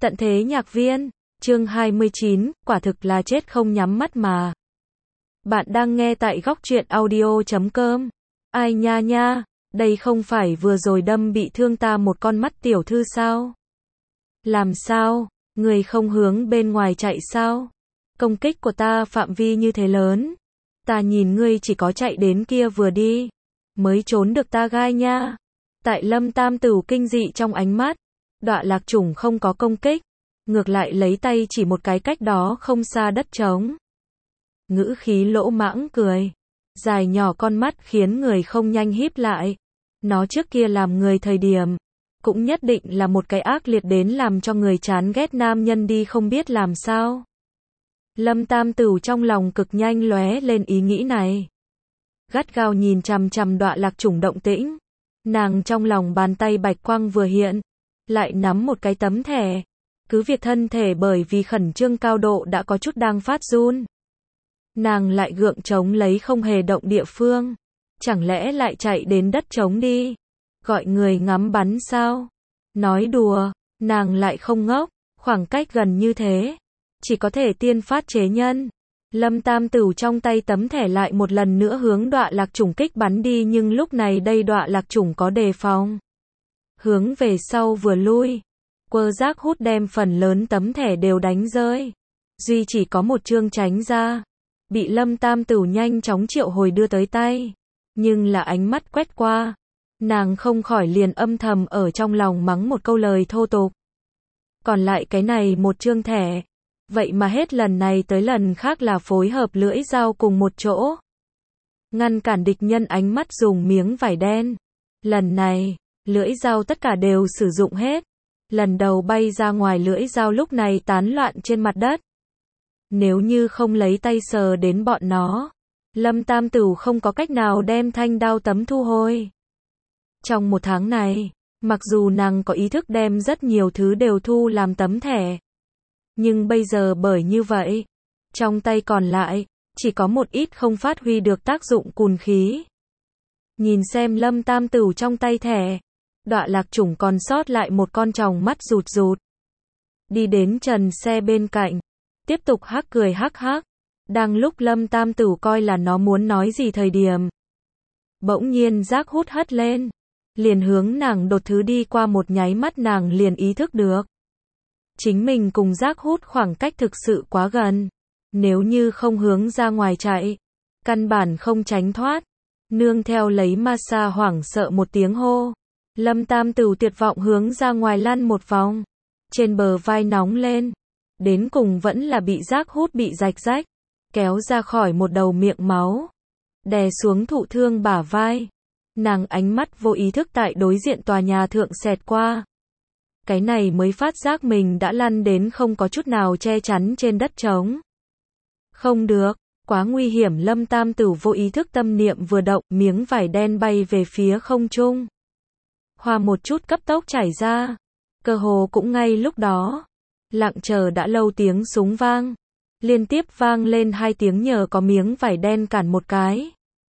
Tận thế nhạc viên, chương 29, quả thực là chết không nhắm mắt mà. Bạn đang nghe tại góc truyện audio.com. Ai nha nha, đây không phải vừa rồi đâm bị thương ta một con mắt tiểu thư sao? Làm sao, người không hướng bên ngoài chạy sao? Công kích của ta phạm vi như thế lớn. Ta nhìn ngươi chỉ có chạy đến kia vừa đi, mới trốn được ta gai nha. Tại Lâm Tam Tửu kinh dị trong ánh mắt, Đọa Lạc Chủng không có công kích, ngược lại lấy tay chỉ một cái cách đó không xa đất trống. Ngữ khí lỗ mãng cười, dài nhỏ con mắt khiến người không nhanh híp lại. Nó trước kia làm người thời điểm, cũng nhất định là một cái ác liệt đến làm cho người chán ghét nam nhân đi không biết làm sao. Lâm Tam Tửu trong lòng cực nhanh lóe lên ý nghĩ này. Gắt gao nhìn chằm chằm Đọa Lạc Chủng động tĩnh. Nàng trong lòng bàn tay bạch quang vừa hiện, lại nắm một cái tấm thẻ. Cứ việc thân thể bởi vì khẩn trương cao độ đã có chút đang phát run. Nàng lại gượng chống lấy không hề động địa phương. Chẳng lẽ lại chạy đến đất trống đi? Gọi người ngắm bắn sao? Nói đùa, nàng lại không ngốc, khoảng cách gần như thế. Chỉ có thể tiên phát chế nhân. Lâm Tam Tửu trong tay tấm thẻ lại một lần nữa hướng Đọa Lạc Chủng kích bắn đi, nhưng lúc này đây Đọa Lạc Chủng có đề phòng. Hướng về sau vừa lui. Quơ giác hút đem phần lớn tấm thẻ đều đánh rơi. Duy chỉ có một chương tránh ra. Bị Lâm Tam Tửu nhanh chóng triệu hồi đưa tới tay. Nhưng là ánh mắt quét qua. Nàng không khỏi liền âm thầm ở trong lòng mắng một câu lời thô tục. Còn lại cái này một chương thẻ. Vậy mà hết lần này tới lần khác là phối hợp lưỡi dao cùng một chỗ. Ngăn cản địch nhân ánh mắt dùng miếng vải đen. Lần này, lưỡi dao tất cả đều sử dụng hết. Lần đầu bay ra ngoài lưỡi dao lúc này tán loạn trên mặt đất. Nếu như không lấy tay sờ đến bọn nó, Lâm Tam Tửu không có cách nào đem thanh đao tấm thu hồi. Trong một tháng này, mặc dù nàng có ý thức đem rất nhiều thứ đều thu làm tấm thẻ. Nhưng bây giờ bởi như vậy, trong tay còn lại, chỉ có một ít không phát huy được tác dụng cùn khí. Nhìn xem Lâm Tam Tửu trong tay thẻ, Đọa Lạc Chủng còn sót lại một con tròng mắt rụt rụt. Đi đến trần xe bên cạnh, tiếp tục hắc cười hắc hắc. Đang lúc Lâm Tam Tửu coi là nó muốn nói gì thời điểm. Bỗng nhiên giác hút hất lên, liền hướng nàng đột thứ đi qua, một nháy mắt nàng liền ý thức được. Chính mình cùng giác hút khoảng cách thực sự quá gần. Nếu như không hướng ra ngoài chạy, căn bản không tránh thoát. Nương theo lấy ma sa hoảng sợ một tiếng hô. Lâm Tam Tửu tuyệt vọng hướng ra ngoài lăn một vòng. Trên bờ vai nóng lên. Đến cùng vẫn là bị giác hút bị rạch rách. Kéo ra khỏi một đầu miệng máu. Đè xuống thụ thương bả vai. Nàng ánh mắt vô ý thức tại đối diện tòa nhà thượng xẹt qua. Cái này mới phát giác mình đã lăn đến không có chút nào che chắn trên đất trống. Không được, quá nguy hiểm. Lâm Tam Tửu vô ý thức tâm niệm vừa động, miếng vải đen bay về phía không trung. Hoa một chút cấp tốc chảy ra. Cơ hồ cũng ngay lúc đó. Lặng chờ đã lâu tiếng súng vang. Liên tiếp vang lên hai tiếng nhờ có miếng vải đen cản một cái.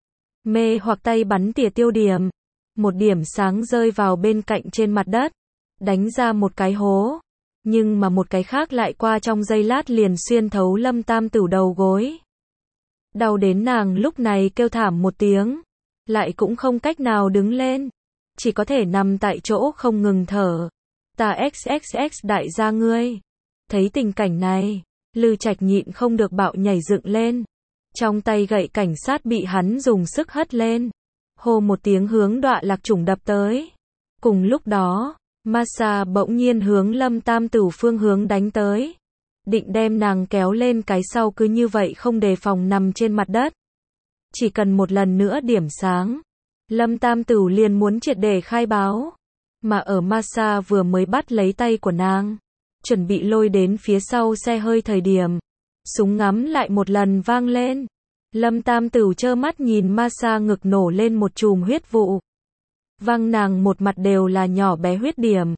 Mê hoặc tay bắn tỉa tiêu điểm. Một điểm sáng rơi vào bên cạnh trên mặt đất. Đánh ra một cái hố. Nhưng mà một cái khác lại qua trong giây lát liền xuyên thấu Lâm Tam Tửu đầu gối. Đau đến nàng lúc này kêu thảm một tiếng. Lại cũng không cách nào đứng lên. Chỉ có thể nằm tại chỗ không ngừng thở. Ta XXX đại gia ngươi. Thấy tình cảnh này, Lư Trạch nhịn không được bạo nhảy dựng lên. Trong tay gậy cảnh sát bị hắn dùng sức hất lên. Hô một tiếng hướng Đọa Lạc Chủng đập tới. Cùng lúc đó, Masa bỗng nhiên hướng Lâm Tam Tửu phương hướng đánh tới. Định đem nàng kéo lên, cái sau cứ như vậy không đề phòng nằm trên mặt đất. Chỉ cần một lần nữa điểm sáng, Lâm Tam Tửu liền muốn triệt để khai báo. Mà ở Masa vừa mới bắt lấy tay của nàng, chuẩn bị lôi đến phía sau xe hơi thời điểm, súng ngắm lại một lần vang lên. Lâm Tam Tửu trơ mắt nhìn Masa ngực nổ lên một chùm huyết vụ. Văng nàng một mặt đều là nhỏ bé huyết điểm.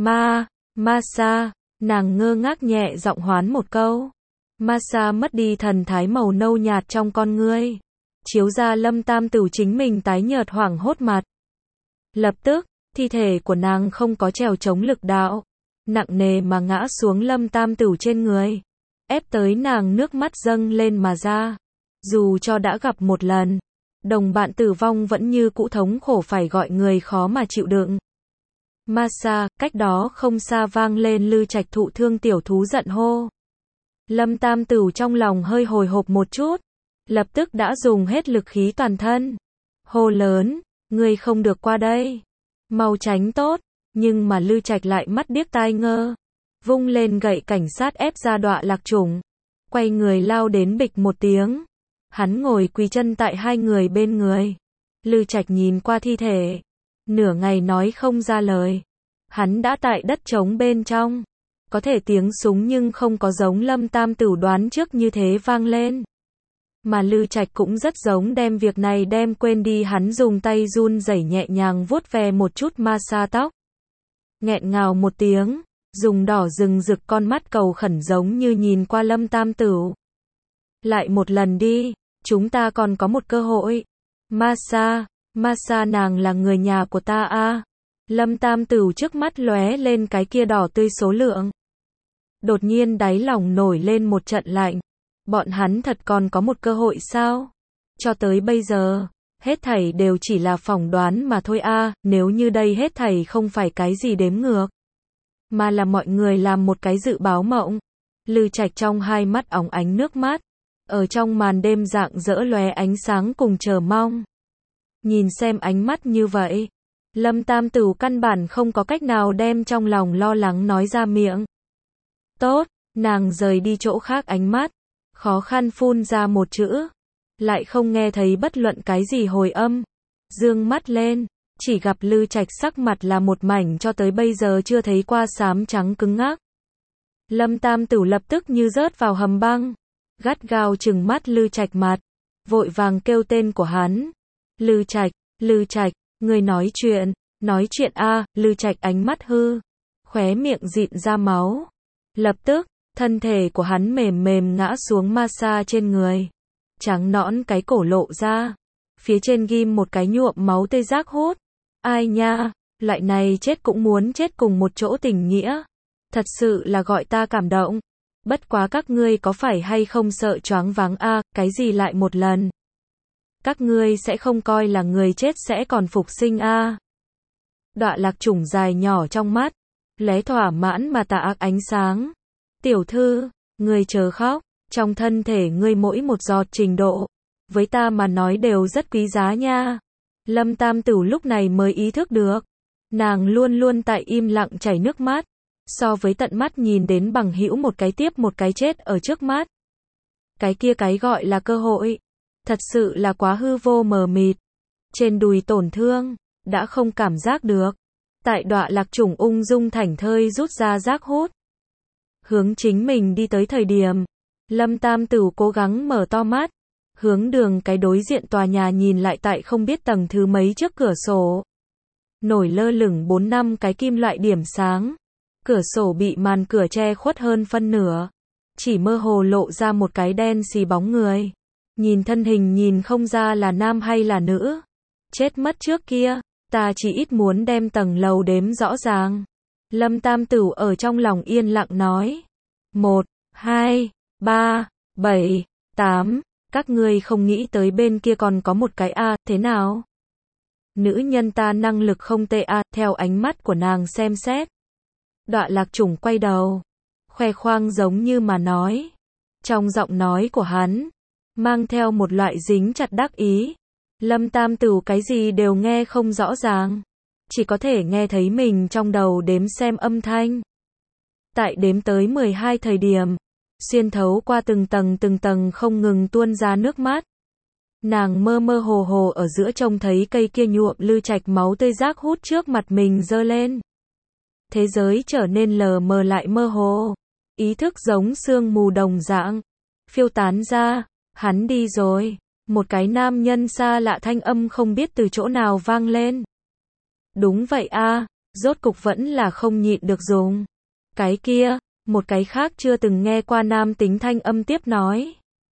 Masa, nàng ngơ ngác nhẹ giọng hoán một câu. Masa mất đi thần thái màu nâu nhạt trong con ngươi. Chiếu ra Lâm Tam Tửu chính mình tái nhợt hoảng hốt mặt. Lập tức, thi thể của nàng không có trèo chống lực đạo. nặng nề mà ngã xuống Lâm Tam Tửu trên người, ép tới nàng nước mắt dâng lên mà ra. Dù cho đã gặp một lần, đồng bạn tử vong vẫn như cũ thống khổ phải gọi người khó mà chịu đựng. Ma xa, cách đó không xa vang lên Lư Trạch thụ thương tiểu thú giận hô. Lâm Tam Tửu trong lòng hơi hồi hộp một chút, lập tức đã dùng hết lực khí toàn thân. Hô lớn, ngươi không được qua đây. Mau tránh tốt, nhưng mà Lư Trạch lại mắt điếc tai ngơ. Vung lên gậy cảnh sát ép ra Đọa Lạc Chủng. Quay người lao đến bịch một tiếng. Hắn ngồi quỳ chân tại hai người bên người. Lư Trạch nhìn qua thi thể. Nửa ngày nói không ra lời. Hắn đã tại đất trống bên trong. Có thể tiếng súng nhưng không có giống Lâm Tam Tửu đoán trước như thế vang lên. Mà Lư Trạch cũng rất giống đem việc này đem quên đi, hắn dùng tay run rẩy nhẹ nhàng vuốt ve một chút ma sa tóc. Nghẹn ngào một tiếng, dùng đỏ rừng rực con mắt cầu khẩn giống như nhìn qua Lâm Tam Tửu. Lại một lần đi, chúng ta còn có một cơ hội. Ma sa nàng là người nhà của ta a. Lâm Tam Tửu trước mắt lóe lên cái kia đỏ tươi số lượng. Đột nhiên đáy lòng nổi lên một trận lạnh. Bọn hắn thật còn có một cơ hội sao? Cho tới bây giờ, hết thảy đều chỉ là phỏng đoán mà thôi a. Nếu như đây hết thảy không phải cái gì đếm ngược, mà là mọi người làm một cái dự báo mộng. Lư Trạch trong hai mắt óng ánh nước mắt, ở trong màn đêm rạng rỡ lóe ánh sáng cùng chờ mong. Nhìn xem ánh mắt như vậy, Lâm Tam Tửu căn bản không có cách nào đem trong lòng lo lắng nói ra miệng. Tốt, nàng rời đi chỗ khác ánh mắt, khó khăn phun ra một chữ, lại không nghe thấy bất luận cái gì hồi âm. Dương mắt lên, chỉ gặp Lư Trạch sắc mặt là một mảnh cho tới bây giờ chưa thấy qua xám trắng cứng ngắc. Lâm Tam Tửu lập tức như rớt vào hầm băng, gắt gao trừng mắt Lư Trạch mặt, vội vàng kêu tên của hắn. Lư Trạch, ngươi nói chuyện a. Lư Trạch ánh mắt hư, khóe miệng dịn ra máu. Lập tức, thân thể của hắn mềm mềm ngã xuống ma sa trên người. Trắng nõn cái cổ lộ ra. Phía trên ghim một cái nhuộm máu tê giác hút. Ai nha, loại này chết cũng muốn chết cùng một chỗ tình nghĩa. Thật sự là gọi ta cảm động. Bất quá các ngươi có phải hay không sợ choáng váng a, cái gì lại một lần. Các ngươi sẽ không coi là người chết sẽ còn phục sinh a. Đọa Lạc Chủng dài nhỏ trong mắt, lóe thỏa mãn mà tà ác ánh sáng. Tiểu thư, ngươi chờ khóc, trong thân thể ngươi mỗi một giọt trình độ, với ta mà nói đều rất quý giá nha. Lâm Tam Tửu lúc này mới ý thức được, nàng luôn luôn tại im lặng chảy nước mắt, so với tận mắt nhìn đến bằng hữu một cái tiếp một cái chết ở trước mắt. Cái kia cái gọi là cơ hội, thật sự là quá hư vô mờ mịt. Trên đùi tổn thương, đã không cảm giác được. Tại Đọa Lạc Chủng ung dung thảnh thơi rút ra giác hút. Hướng chính mình đi tới thời điểm, Lâm Tam Tửu cố gắng mở to mắt, hướng đường cái đối diện tòa nhà nhìn lại tại không biết tầng thứ mấy trước cửa sổ. Nổi lơ lửng 4-5 cái kim loại điểm sáng. Cửa sổ bị màn cửa che khuất hơn phân nửa. Chỉ mơ hồ lộ ra một cái đen xì bóng người. Nhìn thân hình nhìn không ra là nam hay là nữ. Chết mất trước kia, ta chỉ ít muốn đem tầng lầu đếm rõ ràng. Lâm Tam Tửu ở trong lòng yên lặng nói. 1, 2, 3, 7, 8, các ngươi không nghĩ tới bên kia còn có một cái a, thế nào? Nữ nhân ta năng lực không tệ a, theo ánh mắt của nàng xem xét. Đọa Lạc Chủng quay đầu, khoe khoang giống như mà nói. Trong giọng nói của hắn, mang theo một loại dính chặt đắc ý. Lâm Tam Tửu cái gì đều nghe không rõ ràng, chỉ có thể nghe thấy mình trong đầu đếm xem âm thanh. Tại đếm tới 12 thời điểm, xuyên thấu qua từng tầng không ngừng tuôn ra nước mắt. Nàng mơ mơ hồ hồ ở giữa trông thấy cây kia nhuộm Lư Trạch máu tươi rác hút trước mặt mình giơ lên. Thế giới trở nên lờ mờ lại mơ hồ, ý thức giống sương mù đồng dạng, phiêu tán ra. Hắn đi rồi. Một cái nam nhân xa lạ thanh âm không biết từ chỗ nào vang lên. Đúng vậy a, rốt cục vẫn là không nhịn được dùng. Cái kia, một cái khác chưa từng nghe qua nam tính thanh âm tiếp nói.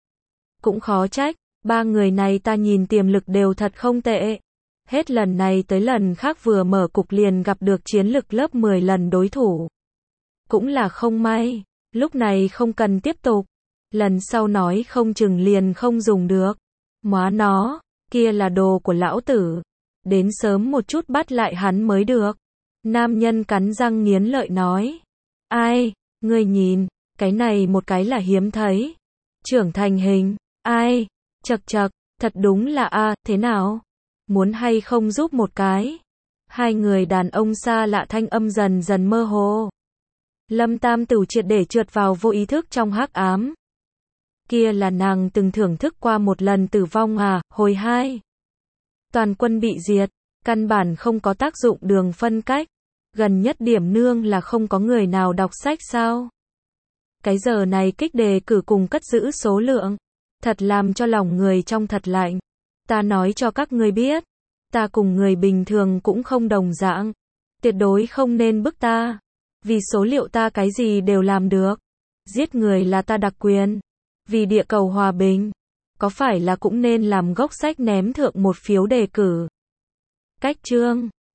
Cũng khó trách, ba người này ta nhìn tiềm lực đều thật không tệ. Hết lần này tới lần khác vừa mở cục liền gặp được chiến lực lớp 10 lần đối thủ. Cũng là không may, lúc này không cần tiếp tục. Lần sau nói không chừng liền không dùng được. Móa nó, kia là đồ của lão tử. Đến sớm một chút bắt lại hắn mới được. Nam nhân cắn răng nghiến lợi nói. Ai, ngươi nhìn, cái này một cái là hiếm thấy. Trưởng thành hình, ai, chậc chậc, thật đúng là thế nào? Muốn hay không giúp một cái? Hai người đàn ông xa lạ thanh âm dần dần mơ hồ. Lâm Tam Tử triệt để trượt vào vô ý thức trong hắc ám. Kia là nàng từng thưởng thức qua một lần tử vong hồi 2. Toàn quân bị diệt, căn bản không có tác dụng đường phân cách. Gần nhất điểm nương là không có người nào đọc sách sao? Cái giờ này kích đề cử cùng cất giữ số lượng. Thật làm cho lòng người trong thật lạnh. Ta nói cho các ngươi biết. Ta cùng người bình thường cũng không đồng dạng. Tuyệt đối không nên bức ta. Vì số liệu ta cái gì đều làm được. Giết người là ta đặc quyền. Vì địa cầu hòa bình. Có phải là cũng nên làm gốc sách ném thượng một phiếu đề cử. Cách chương